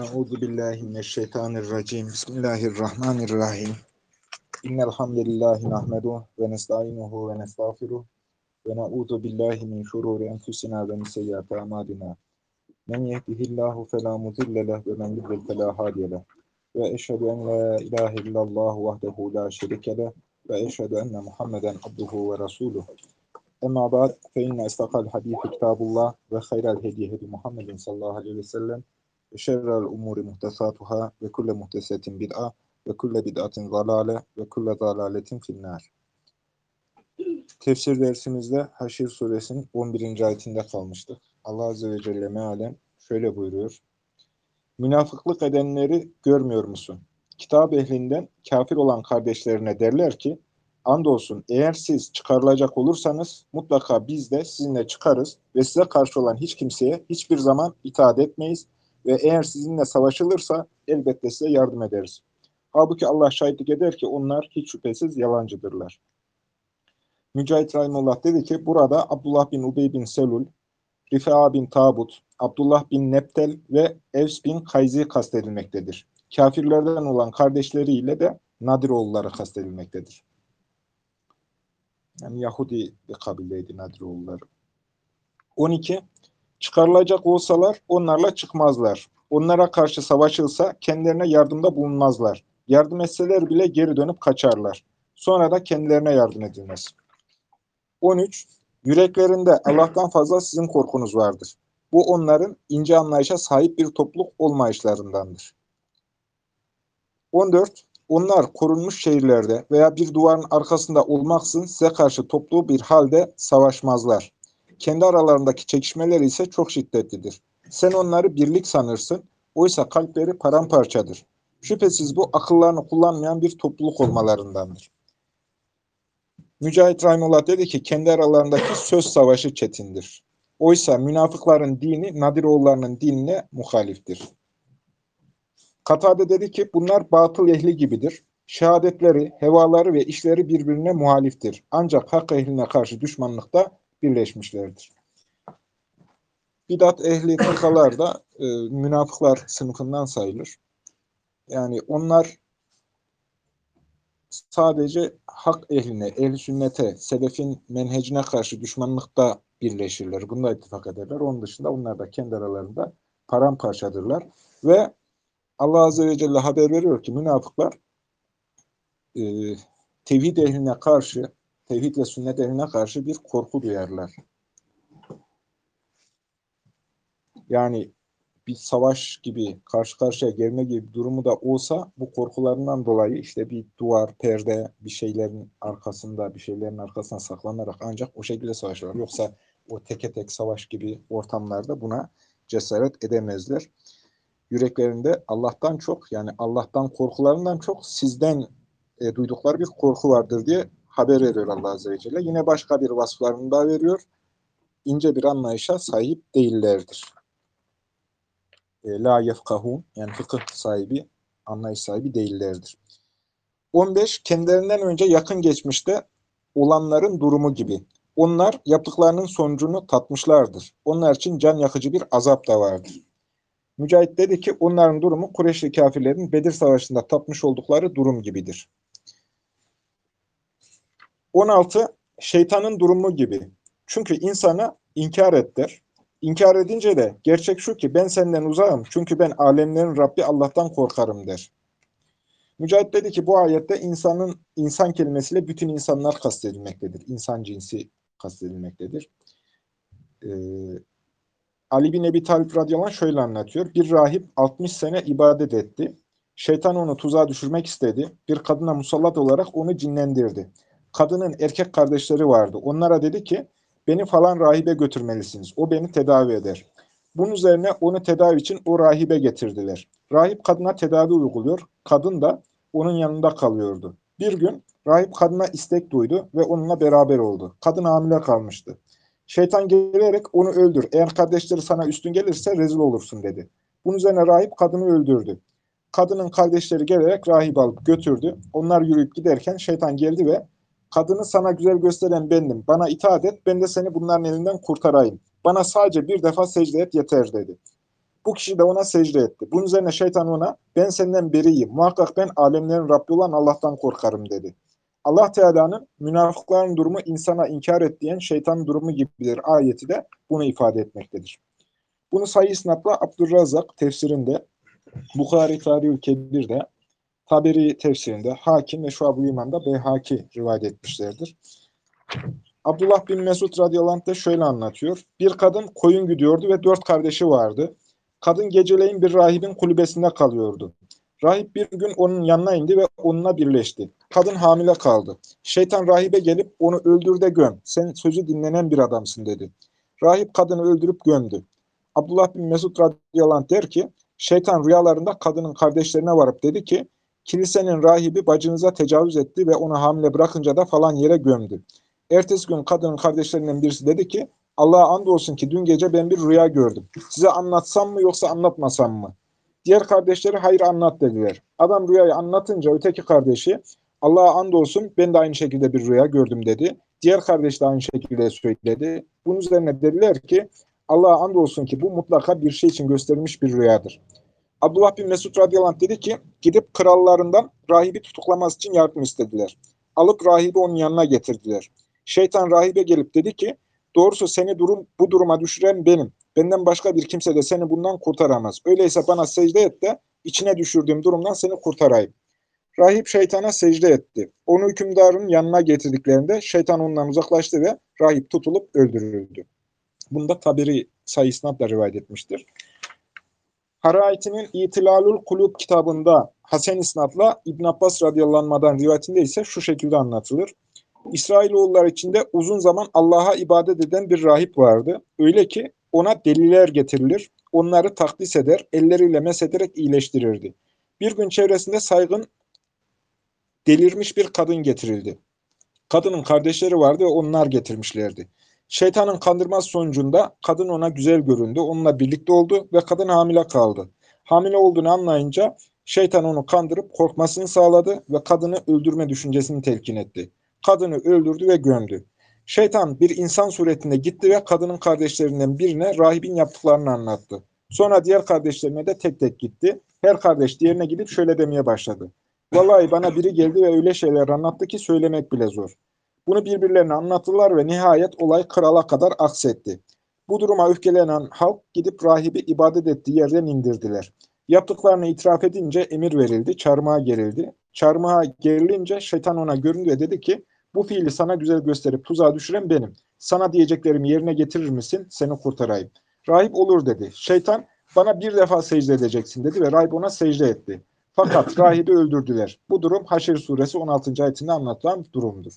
Euzu billahi mineşşeytanirracim. Bismillahirrahmanirrahim. İnnel hamdelellahi nahmeduhu ve nestainuhu ve nestağfiruh ve na'udzu billahi min şururi enfusina ve min seyyiati a'malina. Men yehdihillahu fela mudille leh ve men yudlil fela hadiye leh. Ve eşhedü en la ilahe illallah vahdehu la şerike leh ve eşhedü enne Muhammeden abduhu ve resuluh. Emma ba'd fe inne istakal hadisi kitabullah ve hayral hediye hedi Muhammedin sallallahu aleyhi ve sellem ve şerrel umuri muhtesatuhâ ve kulle muhtesetin bid'a ve kulle bid'atin zalâle ve kulle zalâletin finnâr. Tefsir dersimizde Haşr suresinin 11. ayetinde kalmıştık. Allah Azze ve Celle mealen şöyle buyuruyor. Münafıklık edenleri görmüyor musun? Kitap ehlinden kafir olan kardeşlerine derler ki, andolsun eğer siz çıkarılacak olursanız mutlaka biz de sizinle çıkarız ve size karşı olan hiç kimseye hiçbir zaman itaat etmeyiz ve eğer sizinle savaşılırsa elbette size yardım ederiz. Halbuki Allah şahitlik eder ki onlar hiç şüphesiz yalancıdırlar. Mücahit Rahimullah dedi ki burada Abdullah bin Ubey bin Selul, Rifa'a bin Tabut, Abdullah bin Neptel ve Evs bin Kayzi kastedilmektedir. Kafirlerden olan kardeşleriyle de Nadiroğulları kastedilmektedir. Yani Yahudi bir kabildeydi Nadiroğulları. 12. Çıkarılacak olsalar onlarla çıkmazlar. Onlara karşı savaşılsa kendilerine yardımda bulunmazlar. Yardım etseler bile geri dönüp kaçarlar. Sonra da kendilerine yardım edilmez. 13. Yüreklerinde Allah'tan fazla sizin korkunuz vardır. Bu onların ince anlayışa sahip bir topluluk olmayışlarındandır. 14. Onlar korunmuş şehirlerde veya bir duvarın arkasında olmaksızın size karşı toplu bir halde savaşmazlar. Kendi aralarındaki çekişmeler ise çok şiddetlidir. Sen onları birlik sanırsın, oysa kalpleri paramparçadır. Şüphesiz bu akıllarını kullanmayan bir topluluk olmalarındandır. Mücahit Rahimullah dedi ki kendi aralarındaki söz savaşı çetindir. Oysa münafıkların dini Nadiroğullarının dinine muhaliftir. Katade dedi ki bunlar batıl ehli gibidir. Şehadetleri, hevaları ve işleri birbirine muhaliftir. Ancak hak ehline karşı düşmanlıkta birleşmişlerdir. Bidat ehli fırkalar da münafıklar sınıfından sayılır. Yani onlar sadece hak ehline, ehl-i sünnete, selefin menhecine karşı düşmanlıkta birleşirler. Bunda ittifak ederler. Onun dışında onlar da kendi aralarında paramparçadırlar. Ve Allah Azze ve Celle haber veriyor ki münafıklar tevhid ehline karşı, tevhid ve sünnet ehline karşı bir korku duyarlar. Yani bir savaş gibi, karşı karşıya gelme gibi bir durumu da olsa bu korkularından dolayı işte bir duvar, perde, bir şeylerin arkasında, bir şeylerin arkasına saklanarak ancak o şekilde savaşırlar. Yoksa o teke tek savaş gibi ortamlarda buna cesaret edemezler. Yüreklerinde Allah'tan çok, yani Allah'tan korkularından çok sizden duydukları bir korku vardır diye haber veriyor Allah Azze ve Celle. Yine başka bir vasıflarını da veriyor. İnce bir anlayışa sahip değillerdir. La yefkahun, yani fıkıh sahibi, anlayış sahibi değillerdir. 15. Kendilerinden önce yakın geçmişte olanların durumu gibi. Onlar yaptıklarının sonucunu tatmışlardır. Onlar için can yakıcı bir azap da vardır. Mücahit dedi ki onların durumu Kureyşli kafirlerin Bedir Savaşı'nda tatmış oldukları durum gibidir. 16. Şeytanın durumu gibi. Çünkü insana inkar et der. İnkar edince de gerçek şu ki ben senden uzağım çünkü ben alemlerin Rabbi Allah'tan korkarım der. Mücahit dedi ki bu ayette insan kelimesiyle bütün insanlar kastedilmektedir. İnsan cinsi kastedilmektedir. Ali bin Ebi Talib radıyallahu anh şöyle anlatıyor. Bir rahip 60 sene ibadet etti. Şeytan onu tuzağa düşürmek istedi. Bir kadına musallat olarak onu cinlendirdi. Kadının erkek kardeşleri vardı. Onlara dedi ki beni falan rahibe götürmelisiniz. O beni tedavi eder. Bunun üzerine onu tedavi için o rahibe getirdiler. Rahip kadına tedavi uyguluyor. Kadın da onun yanında kalıyordu. Bir gün rahip kadına istek duydu ve onunla beraber oldu. Kadın hamile kalmıştı. Şeytan gelerek onu öldür. Eğer kardeşleri sana üstün gelirse rezil olursun dedi. Bunun üzerine rahip kadını öldürdü. Kadının kardeşleri gelerek rahibi alıp götürdü. Onlar yürüyüp giderken şeytan geldi ve kadını sana güzel gösteren bendim. Bana itaat et, ben de seni bunların elinden kurtarayım. Bana sadece bir defa secde et yeter dedi. Bu kişi de ona secde etti. Bunun üzerine şeytan ona, ben senden beriyim. Muhakkak ben alemlerin Rabbi olan Allah'tan korkarım dedi. Allah Teala'nın münafıkların durumu insana inkar ettiğin şeytanın durumu gibidir ayeti de bunu ifade etmektedir. Bunu Sahih isnadla Abdurrazzak tefsirinde, Bukhari Tarihül Kebir'de, Taberi tefsirinde, Hakim ve Şuab-ı İman'da Beyhaki rivayet etmişlerdir. Abdullah bin Mesud radıyallahu anh de şöyle anlatıyor. Bir kadın koyun güdüyordu ve 4 kardeşi vardı. Kadın geceleyin bir rahibin kulübesinde kalıyordu. Rahip bir gün onun yanına indi ve onunla birleşti. Kadın hamile kaldı. Şeytan rahibe gelip onu öldür de göm. Sen sözü dinlenen bir adamsın dedi. Rahip kadını öldürüp gömdü. Abdullah bin Mesud radıyallahu anh der ki, şeytan rüyalarında kadının kardeşlerine varıp dedi ki, kilisenin rahibi bacınıza tecavüz etti ve onu hamile bırakınca da falan yere gömdü. Ertesi gün kadının kardeşlerinden birisi dedi ki, Allah'a andolsun ki dün gece ben bir rüya gördüm. Size anlatsam mı yoksa anlatmasam mı? Diğer kardeşleri hayır anlat dediler. Adam rüyayı anlatınca öteki kardeşi, Allah'a andolsun ben de aynı şekilde bir rüya gördüm dedi. Diğer kardeş de aynı şekilde söyledi. Bunun üzerine dediler ki, Allah'a andolsun ki bu mutlaka bir şey için gösterilmiş bir rüyadır. Abdullah bin Mesud radıyallahu anh dedi ki, gidip krallarından rahibi tutuklaması için yardım istediler. Alıp rahibi onun yanına getirdiler. Şeytan rahibe gelip dedi ki, doğrusu seni bu duruma düşüren benim. Benden başka bir kimse de seni bundan kurtaramaz. Öyleyse bana secde et de içine düşürdüğüm durumdan seni kurtarayım. Rahip şeytana secde etti. Onu hükümdarın yanına getirdiklerinde şeytan ondan uzaklaştı ve rahip tutulup öldürüldü. Bunu da Taberi Sahih isnadla rivayet etmiştir. Haraiti'nin İtilalul Kulub kitabında Hasen isnadla İbn Abbas radıyallahu anh'dan rivayetinde ise şu şekilde anlatılır. İsrailoğulları içinde uzun zaman Allah'a ibadet eden bir rahip vardı. Öyle ki ona deliler getirilir, onları takdis eder, elleriyle mesederek iyileştirirdi. Bir gün çevresinde saygın, delirmiş bir kadın getirildi. Kadının kardeşleri vardı ve onlar getirmişlerdi. Şeytanın kandırması sonucunda kadın ona güzel göründü, onunla birlikte oldu ve kadın hamile kaldı. Hamile olduğunu anlayınca şeytan onu kandırıp korkmasını sağladı ve kadını öldürme düşüncesini telkin etti. Kadını öldürdü ve gömdü. Şeytan bir insan suretinde gitti ve kadının kardeşlerinden birine rahibin yaptıklarını anlattı. Sonra diğer kardeşlerine de tek tek gitti. Her kardeş diğerine gidip şöyle demeye başladı. Vallahi bana biri geldi ve öyle şeyler anlattı ki söylemek bile zor. Bunu birbirlerine anlattılar ve nihayet olay krala kadar aksetti. Bu duruma öfkelenen halk gidip rahibi ibadet ettiği yerden indirdiler. Yaptıklarını itiraf edince emir verildi, çarmıha gerildi. Çarmıha gerilince şeytan ona göründü ve dedi ki, bu fiili sana güzel gösterip tuzağa düşüren benim. Sana diyeceklerimi yerine getirir misin? Seni kurtarayım. Rahip olur dedi. Şeytan, bana bir defa secde edeceksin dedi ve rahip ona secde etti. Fakat rahibi öldürdüler. Bu durum Haşr suresi 16. ayetinde anlatılan durumdur.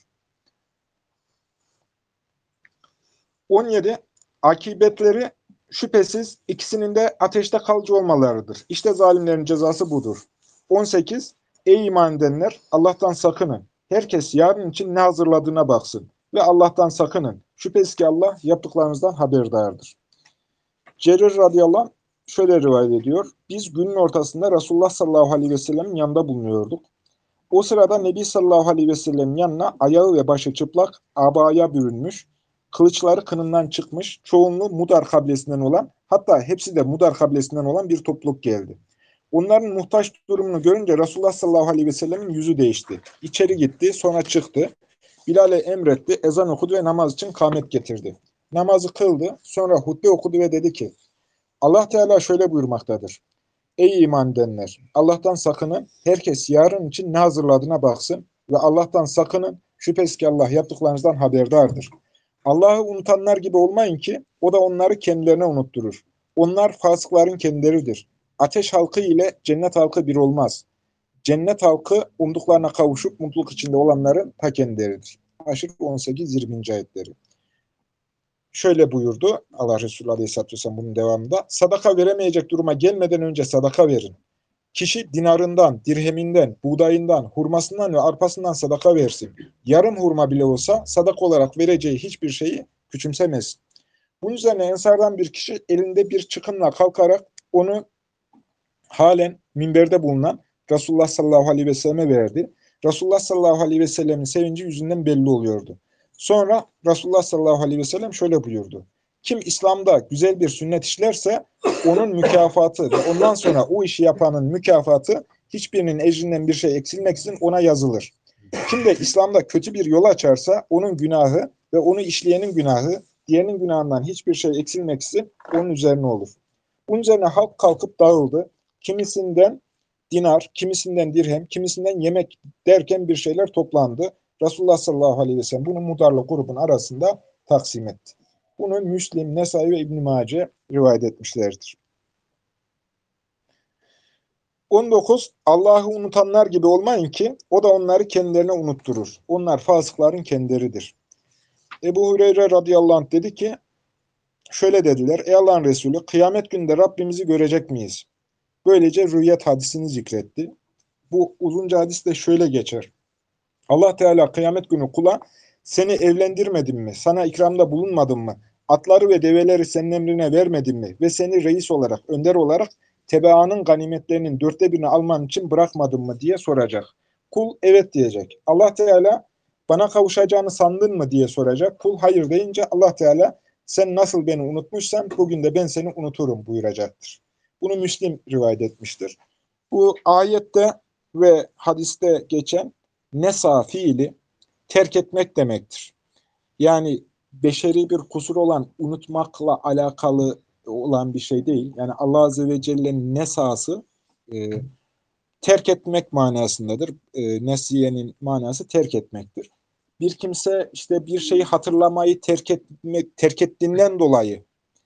17. Akibetleri şüphesiz ikisinin de ateşte kalıcı olmalarıdır. İşte zalimlerin cezası budur. 18. Ey iman edenler, Allah'tan sakının. Herkes yarın için ne hazırladığına baksın. Ve Allah'tan sakının. Şüphesiz ki Allah yaptıklarınızdan haberdardır. Cerir radıyallahu anh şöyle rivayet ediyor. Biz günün ortasında Resulullah sallallahu aleyhi ve sellem'in yanında bulunuyorduk. O sırada Nebi sallallahu aleyhi ve sellem'in yanına ayağı ve başı çıplak, abaya bürünmüş, kılıçları kınından çıkmış, çoğunluğu Mudar kabilesinden olan, hatta hepsi de Mudar kabilesinden olan bir topluluk geldi. Onların muhtaç durumunu görünce Resulullah sallallahu aleyhi ve sellemin yüzü değişti. İçeri gitti, sonra çıktı. Bilal'e emretti, ezan okudu ve namaz için kâmet getirdi. Namazı kıldı, sonra hutbe okudu ve dedi ki, Allah Teala şöyle buyurmaktadır. Ey iman edenler! Allah'tan sakının, herkes yarın için ne hazırladığına baksın ve Allah'tan sakının, şüphesiz ki Allah yaptıklarınızdan haberdardır. Allah'ı unutanlar gibi olmayın ki, o da onları kendilerine unutturur. Onlar fasıkların kendileridir. Ateş halkı ile cennet halkı bir olmaz. Cennet halkı umduklarına kavuşup mutluluk içinde olanların ta kendileridir. Haşr 18-20. ayetleri. Şöyle buyurdu Allah Resulü Aleyhisselatü Vesselam bunun devamında. Sadaka veremeyecek duruma gelmeden önce sadaka verin. Kişi dinarından, dirheminden, buğdayından, hurmasından ve arpasından sadaka versin. Yarım hurma bile olsa sadaka olarak vereceği hiçbir şeyi küçümsemesin. Bunun üzerine Ensardan bir kişi elinde bir çıkınla kalkarak onu halen minberde bulunan Resulullah sallallahu aleyhi ve selleme verdi. Resulullah sallallahu aleyhi ve sellemin sevinci yüzünden belli oluyordu. Sonra Resulullah sallallahu aleyhi ve sellem şöyle buyurdu. Kim İslam'da güzel bir sünnet işlerse onun mükafatı ve ondan sonra o işi yapanın mükafatı hiçbirinin ecrinden bir şey eksilmeksizin ona yazılır. Kim de İslam'da kötü bir yol açarsa onun günahı ve onu işleyenin günahı diğerinin günahından hiçbir şey eksilmeksizin onun üzerine olur. Bunun üzerine halk kalkıp dağıldı. Kimisinden dinar, kimisinden dirhem, kimisinden yemek derken bir şeyler toplandı. Resulullah sallallahu aleyhi ve sellem bunu mudarlı grubun arasında taksim etti. Bunu Müslim, Nesai ve İbn-i Mace rivayet etmişlerdir. 19. Allah'ı unutanlar gibi olmayın ki o da onları kendilerine unutturur. Onlar fasıkların kendileridir. Ebu Hureyre radıyallahu anh dedi ki, şöyle dediler: ey Allah'ın Resulü, kıyamet gününde Rabbimizi görecek miyiz? Böylece rüyet hadisini zikretti. Bu uzunca hadis de şöyle geçer. Allah Teala kıyamet günü kula, seni evlendirmedim mi? Sana ikramda bulunmadım mı? Atları ve develeri senin emrine vermedim mi? Ve seni reis olarak, önder olarak tebaanın ganimetlerinin 1/4'ini alman için bırakmadım mı diye soracak. Kul evet diyecek. Allah Teala bana kavuşacağını sandın mı diye soracak. Kul hayır deyince Allah Teala sen nasıl beni unutmuşsan bugün de ben seni unuturum buyuracaktır. Bunu Müslim rivayet etmiştir. Bu ayette ve hadiste geçen nesa fiili terk etmek demektir. Yani beşeri bir kusur olan unutmakla alakalı olan bir şey değil. Yani Allah Azze ve Celle'nin nesası e, terk etmek manasındadır. Nesiyenin manası terk etmektir. Bir kimse işte bir şeyi hatırlamayı terk ettiğinden dolayı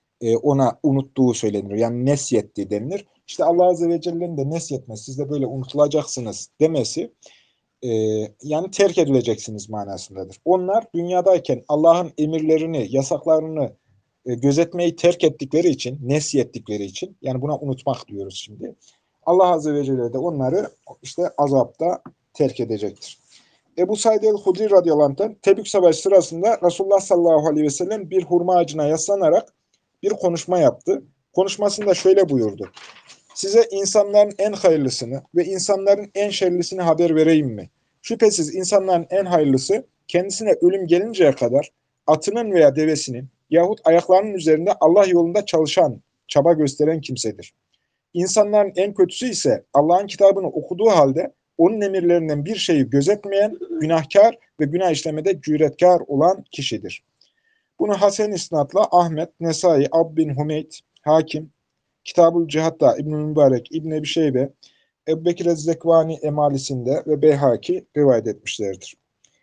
ona unuttuğu söylenir. Yani nesyetti denilir. İşte Allah Azze ve Celle'nin de nesyetmesi, siz de böyle unutulacaksınız demesi, e, yani terk edileceksiniz manasındadır. Onlar dünyadayken Allah'ın emirlerini, yasaklarını gözetmeyi terk ettikleri için, nesyettikleri için, yani buna unutmak diyoruz şimdi. Allah Azze ve Celle de onları işte azapta terk edecektir. Ebu Said el-Hudri radıyallahu anh'tan Tebük Savaşı sırasında Resulullah sallallahu aleyhi ve sellem bir hurma ağacına yaslanarak bir konuşma yaptı. Konuşmasında şöyle buyurdu: size insanların en hayırlısını ve insanların en şerlisini haber vereyim mi? Şüphesiz insanların en hayırlısı kendisine ölüm gelinceye kadar atının veya devesinin yahut ayaklarının üzerinde Allah yolunda çalışan, çaba gösteren kimsedir. İnsanların en kötüsü ise Allah'ın kitabını okuduğu halde onun emirlerinden bir şeyi gözetmeyen, günahkar ve günah işlemede cüretkar olan kişidir. Bunu Hasan isnatla Ahmet, Nesai, Ab bin Hümeyd, Hakim, Kitab-ül Cihat'ta İbn-i Mübarek, İbn-i Ebi Şeybe, Ebu Bekir Ez-Zekvani Emalisi'nde ve Beyhaki rivayet etmişlerdir.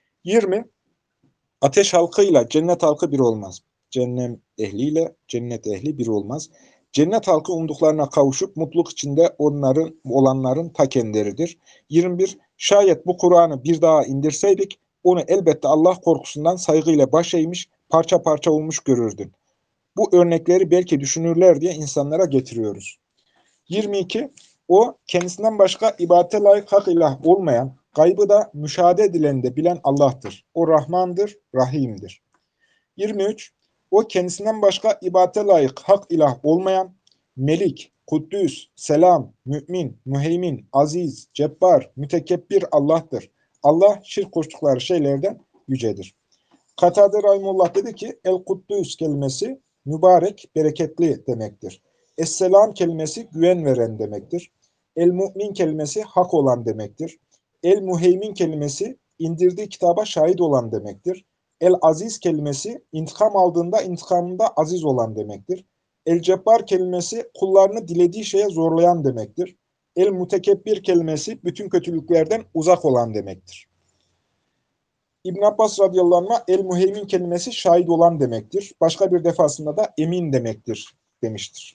20. Ateş halkıyla cennet halkı bir olmaz. Cennet ehliyle cennet ehli bir olmaz. Cennet halkı umduklarına kavuşup mutluluk içinde olanların ta kendileridir. 21. Şayet bu Kur'an'ı bir daha indirseydik, onu elbette Allah korkusundan saygıyla baş eğmiş, parça parça olmuş görürdün. Bu örnekleri belki düşünürler diye insanlara getiriyoruz. 22. O kendisinden başka ibadete layık hak ilah olmayan, gaybı da müşahede edilen de bilen Allah'tır. O Rahmandır, Rahim'dir. 23. O kendisinden başka ibadete layık hak ilah olmayan, Melik, Kuddüs, Selam, Mümin, Müheymin, Aziz, Cebbar, Mütekebbir Allah'tır. Allah şirk koştukları şeylerden yücedir. Katade Rahimullah dedi ki, El-Kuddüs kelimesi mübarek, bereketli demektir. Es-Selam kelimesi güven veren demektir. El-Mu'min kelimesi hak olan demektir. El-Muheymin kelimesi indirdiği kitaba şahit olan demektir. El-Aziz kelimesi intikam aldığında intikamında aziz olan demektir. El-Cebbar kelimesi kullarını dilediği şeye zorlayan demektir. El-Mutekebbir kelimesi bütün kötülüklerden uzak olan demektir. İbn Abbas radıyallahu anh'a el-muheymin kelimesi şahit olan demektir. Başka bir defasında da emin demektir demiştir.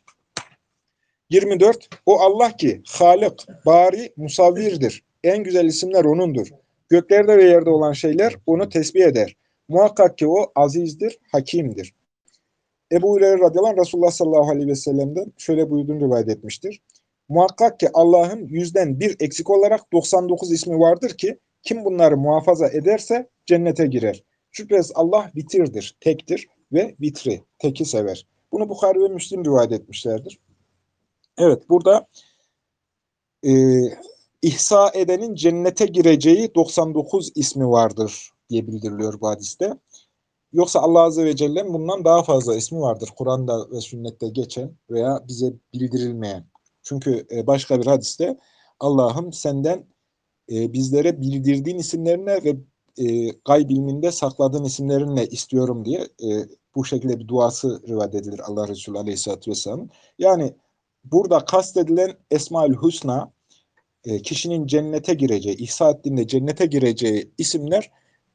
24. O Allah ki Halık, Bari, Musavvirdir. En güzel isimler O'nundur. Göklerde ve yerde olan şeyler O'nu tesbih eder. Muhakkak ki O azizdir, hakimdir. Ebu Hureyre radıyallahu anh Resulullah sallallahu aleyhi ve sellem'den şöyle buyurduğunu rivayet etmiştir. Muhakkak ki Allah'ın 100'den 1 eksik olarak 99 ismi vardır ki kim bunları muhafaza ederse cennete girer. Şüphesiz Allah vitirdir, tektir ve vitri, teki sever. Bunu Bukhari ve Müslim rivayet etmişlerdir. Evet, burada e, ihsa edenin cennete gireceği 99 ismi vardır diye bildiriliyor bu hadiste. Yoksa Allah Azze ve Celle'nin bundan daha fazla ismi vardır. Kur'an'da ve sünnette geçen veya bize bildirilmeyen. Çünkü başka bir hadiste Allah'ım senden bizlere bildirdiğin isimlerine ve gayb ilminde sakladığın isimlerinle istiyorum diye bu şekilde bir duası rivayet edilir Allah Resulü Aleyhisselatü Vesselam'ın. Yani burada kastedilen Esmaül Hüsna, kişinin cennete gireceği, ihsa ettiğinde cennete gireceği isimler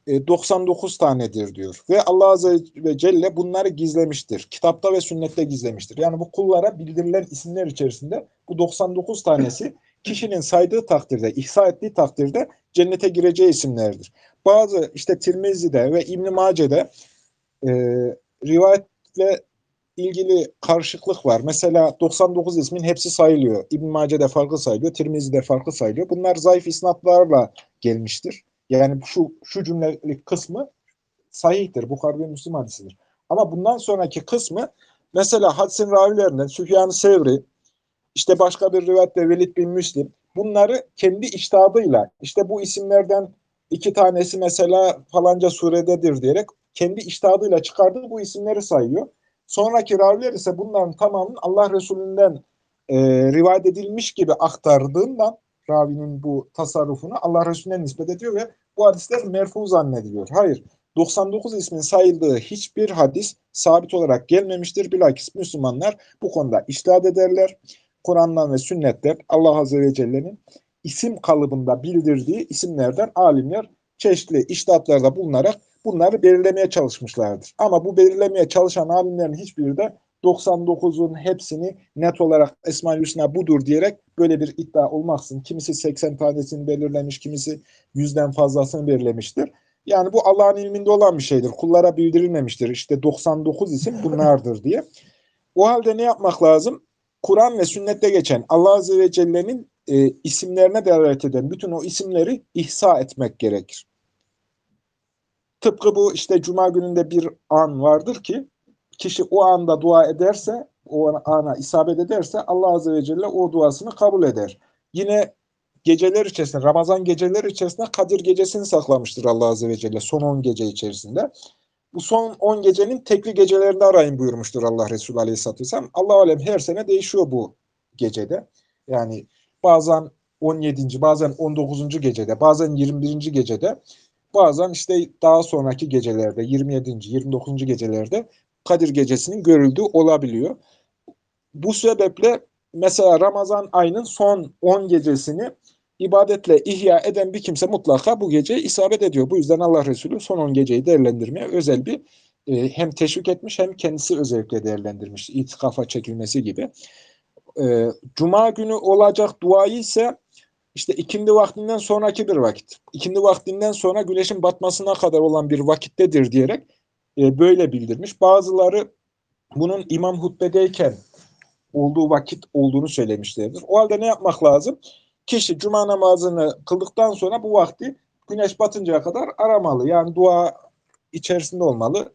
99 tanedir diyor. Ve Allah Azze ve Celle bunları gizlemiştir. Kitapta ve sünnette gizlemiştir. Yani bu kullara bildirilen isimler içerisinde bu 99 tanesi kişinin saydığı takdirde, ihsa ettiği takdirde cennete gireceği isimlerdir. Bazı işte Tirmizi'de ve İbn-i Mace'de e, rivayetle ilgili karışıklık var. Mesela 99 ismin hepsi sayılıyor. İbn-i Mace'de farklı sayılıyor, Tirmizi'de farklı sayılıyor. Bunlar zayıf isnatlarla gelmiştir. Yani şu cümlelik kısmı sahihtir. Bukhari ve Müslim hadisidir. Ama bundan sonraki kısmı mesela hadisin ravilerinden Süfyan-ı Sevri, işte başka bir rivayette Velid bin Müslim, bunları kendi içtihadıyla işte bu isimlerden iki tanesi mesela falanca surededir diyerek kendi içtihadıyla çıkardığı bu isimleri sayıyor. Sonraki raviler ise bunların tamamının Allah Resulü'nden rivayet edilmiş gibi aktardığından ravinin bu tasarrufunu Allah Resulü'ne nispet ediyor ve bu hadisler merfu zannediliyor. Hayır, 99 ismin sayıldığı hiçbir hadis sabit olarak gelmemiştir. Bilakis Müslümanlar bu konuda içtihat ederler. Kur'an'dan ve sünnetten Allah Azze ve Celle'nin isim kalıbında bildirdiği isimlerden alimler çeşitli içtihatlarda bulunarak bunları belirlemeye çalışmışlardır. Ama bu belirlemeye çalışan alimlerin hiçbiri de 99'un hepsini net olarak Esma-ül Hüsna budur diyerek böyle bir iddia olmaksın. Kimisi 80 tanesini belirlemiş, kimisi 100'den fazlasını belirlemiştir. Yani bu Allah'ın ilminde olan bir şeydir. Kullara bildirilmemiştir. İşte 99 isim bunlardır diye. O halde ne yapmak lazım? Kur'an ve sünnette geçen Allah Azze ve Celle'nin isimlerine delalet eden bütün o isimleri ihsa etmek gerekir. Tıpkı bu işte Cuma gününde bir an vardır ki kişi o anda dua ederse, o ana isabet ederse Allah Azze ve Celle o duasını kabul eder. Yine geceler içerisinde, Ramazan geceleri içerisinde Kadir gecesini saklamıştır Allah Azze ve Celle son 10 gece içerisinde. Bu son 10 gecenin tekli gecelerinde arayın buyurmuştur Allah Resulü Aleyhisselatü Vesselam. Allah alem her sene değişiyor bu gecede. Yani bazen 17. bazen 19. gecede, bazen 21. gecede, bazen işte daha sonraki gecelerde 27. 29. gecelerde Kadir gecesinin görüldüğü olabiliyor. Bu sebeple mesela Ramazan ayının son 10 gecesini ibadetle ihya eden bir kimse mutlaka bu gece isabet ediyor. Bu yüzden Allah Resulü son 10 geceyi değerlendirmeye özel bir hem teşvik etmiş hem kendisi özellikle değerlendirmiş. İtikafa çekilmesi gibi. Cuma günü olacak duayı ise işte ikindi vaktinden sonraki bir vakit. İkindi vaktinden sonra güneşin batmasına kadar olan bir vakittedir diyerek böyle bildirmiş. Bazıları bunun imam hutbedeyken olduğu vakit olduğunu söylemişlerdir. O halde ne yapmak lazım? Kişi cuma namazını kıldıktan sonra bu vakti güneş batıncaya kadar aramalı. Yani dua içerisinde olmalı.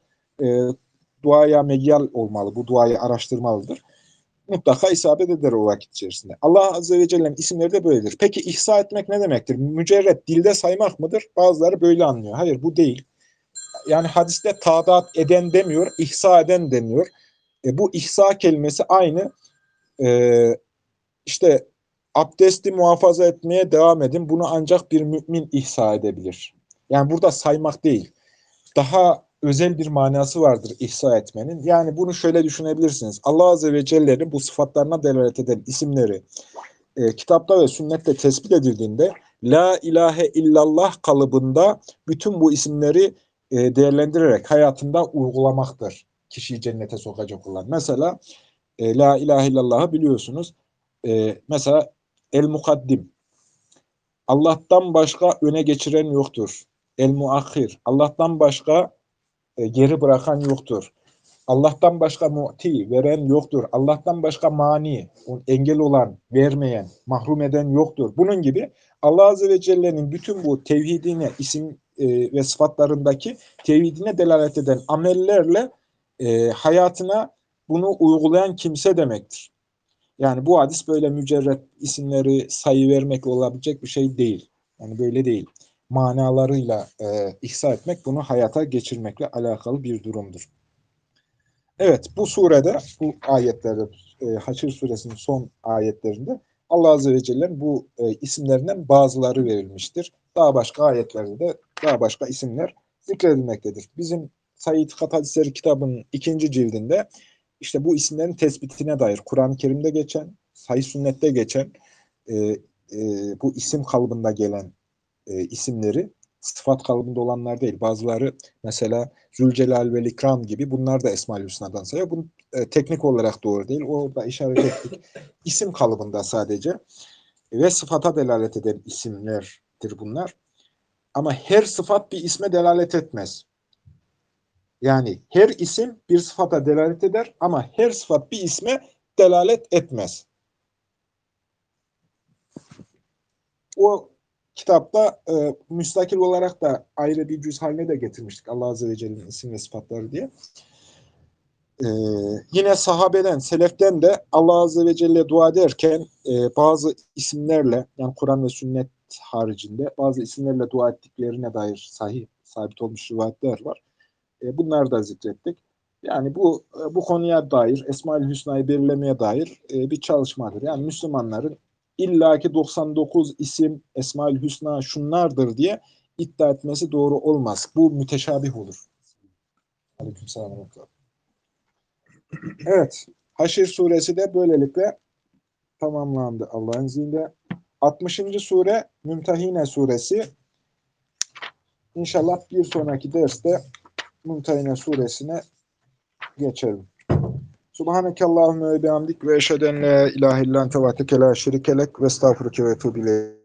Duaya meyyal olmalı. Bu duayı araştırmalıdır. Mutlaka isabet eder o vakit içerisinde. Allah Azze ve Celle'nin isimleri de böyledir. Peki ihsa etmek ne demektir? Mücerret dilde saymak mıdır? Bazıları böyle anlıyor. Hayır, bu değil. Yani hadiste tadat eden demiyor, ihsa eden deniyor. Bu ihsa kelimesi aynı e, işte abdesti muhafaza etmeye devam edin. Bunu ancak bir mümin ihsa edebilir. Yani burada saymak değil. Daha özel bir manası vardır ihsa etmenin. Yani bunu şöyle düşünebilirsiniz. Allah Azze ve Celle'nin bu sıfatlarına delalet eden isimleri kitapta ve sünnette tespit edildiğinde La ilahe illallah kalıbında bütün bu isimleri değerlendirerek hayatında uygulamaktır. Kişiyi cennete sokacak olan. Mesela La ilahe illallah'ı biliyorsunuz. Mesela El Mukaddim. Allah'tan başka öne geçiren yoktur. El Muakhir. Allah'tan başka geri bırakan yoktur. Allah'tan başka mu'ti, veren yoktur. Allah'tan başka mani, engel olan, vermeyen, mahrum eden yoktur. Bunun gibi Allah Azze ve Celle'nin bütün bu tevhidine, isim ve sıfatlarındaki tevhidine delalet eden amellerle hayatına bunu uygulayan kimse demektir. Yani bu hadis böyle mücerret isimleri sayı vermekle olabilecek bir şey değil. Yani böyle değil. manalarıyla ihsa etmek, bunu hayata geçirmekle alakalı bir durumdur. Evet, bu surede, bu ayetlerde, Haşr suresinin son ayetlerinde Allah Azze ve Celle'nin bu isimlerinden bazıları verilmiştir. Daha başka ayetlerde de daha başka isimler zikredilmektedir. Bizim Said Hadisleri kitabının 2. cildinde işte bu isimlerin tespitine dair Kur'an-ı Kerim'de geçen, Sahih Sünnet'te geçen e, bu isim kalıbında gelen isimleri sıfat kalıbında olanlar değil. Bazıları mesela Zülcelal ve İkram gibi, bunlar da Esma-ül Hüsna'dan sayıyor. Bu teknik olarak doğru değil. Orada işaret ettik. İsim kalıbında sadece ve sıfata delalet eden isimlerdir bunlar. Ama her sıfat bir isme delalet etmez. Yani her isim bir sıfata delalet eder ama her sıfat bir isme delalet etmez. O kitapta müstakil olarak da ayrı bir cüz haline de getirmiştik. Allah Azze ve Celle'nin isim ve sıfatları diye. E, Yine sahabeden, seleften de Allah Azze ve Celle dua ederken bazı isimlerle, yani Kur'an ve sünnet haricinde bazı isimlerle dua ettiklerine dair sahih, sabit olmuş rivayetler var. Bunları da zikrettik. Yani bu konuya dair, Esma-ül Hüsna'yı belirlemeye dair bir çalışmadır. Yani Müslümanların illaki 99 isim Esma-ül Hüsna şunlardır diye iddia etmesi doğru olmaz. Bu müteşabih olur. Aleykümselam. Evet, Haşr suresi de böylelikle tamamlandı Allah'ın izniyle. 60. sure Mümtehine suresi. İnşallah bir sonraki derste Mümtehine suresine geçelim. Subhaneke Allahümme ve bihamdik ve eşheden la ilahe illan tevateke la şerikelek ve estağfurüke ve tuğbileyk.